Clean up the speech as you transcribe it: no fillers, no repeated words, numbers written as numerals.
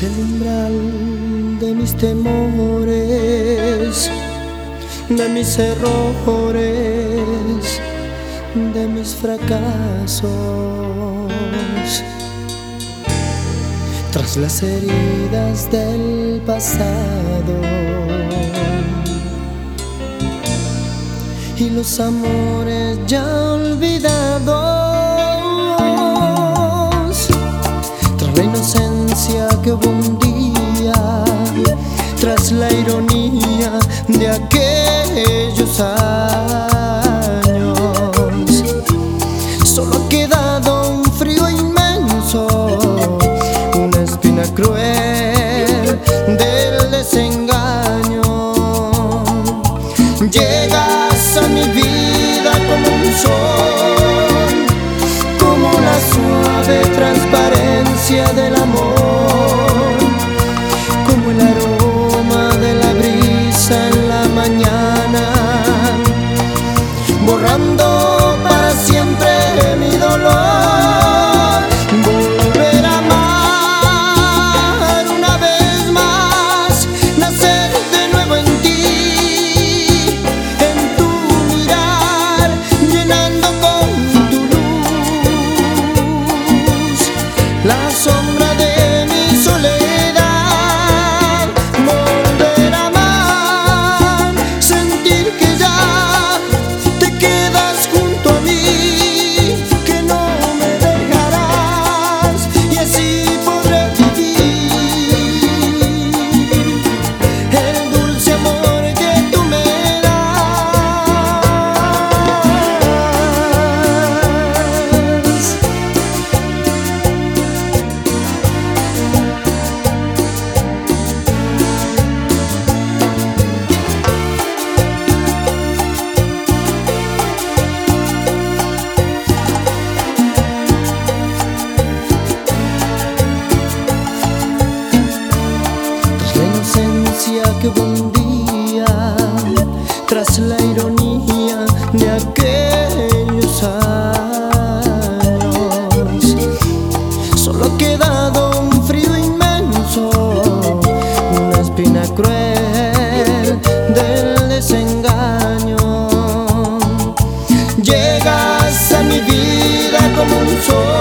Tras el umbral de mis temores, de mis errores, de mis fracasos, tras las heridas del pasado y los amores ya olvidados, tras la inocencia que hubo un día, tras la ironía de aquellos años, solo ha quedado un frío inmenso, una espina cruel del desengaño. Llegas a mi vida como un sol, como la suave transparencia del amor, como el aroma de la brisa en la mañana, borrando para siempre mi dolor. Volver a amar una vez más, nacer de nuevo en ti, en tu mirar, llenando con tu luz la sombra de mi soledad. Volver a amar, sentir que ya te quedas junto a mí, que no me dejarás, y así podré vivir el dulce amor que tú me das. Tras la inocencia que hubo un día, tras la ironía de aquellos años, solo ha quedado un frío inmenso, una espina cruel del desengaño. Llegas a mi vida como un sol,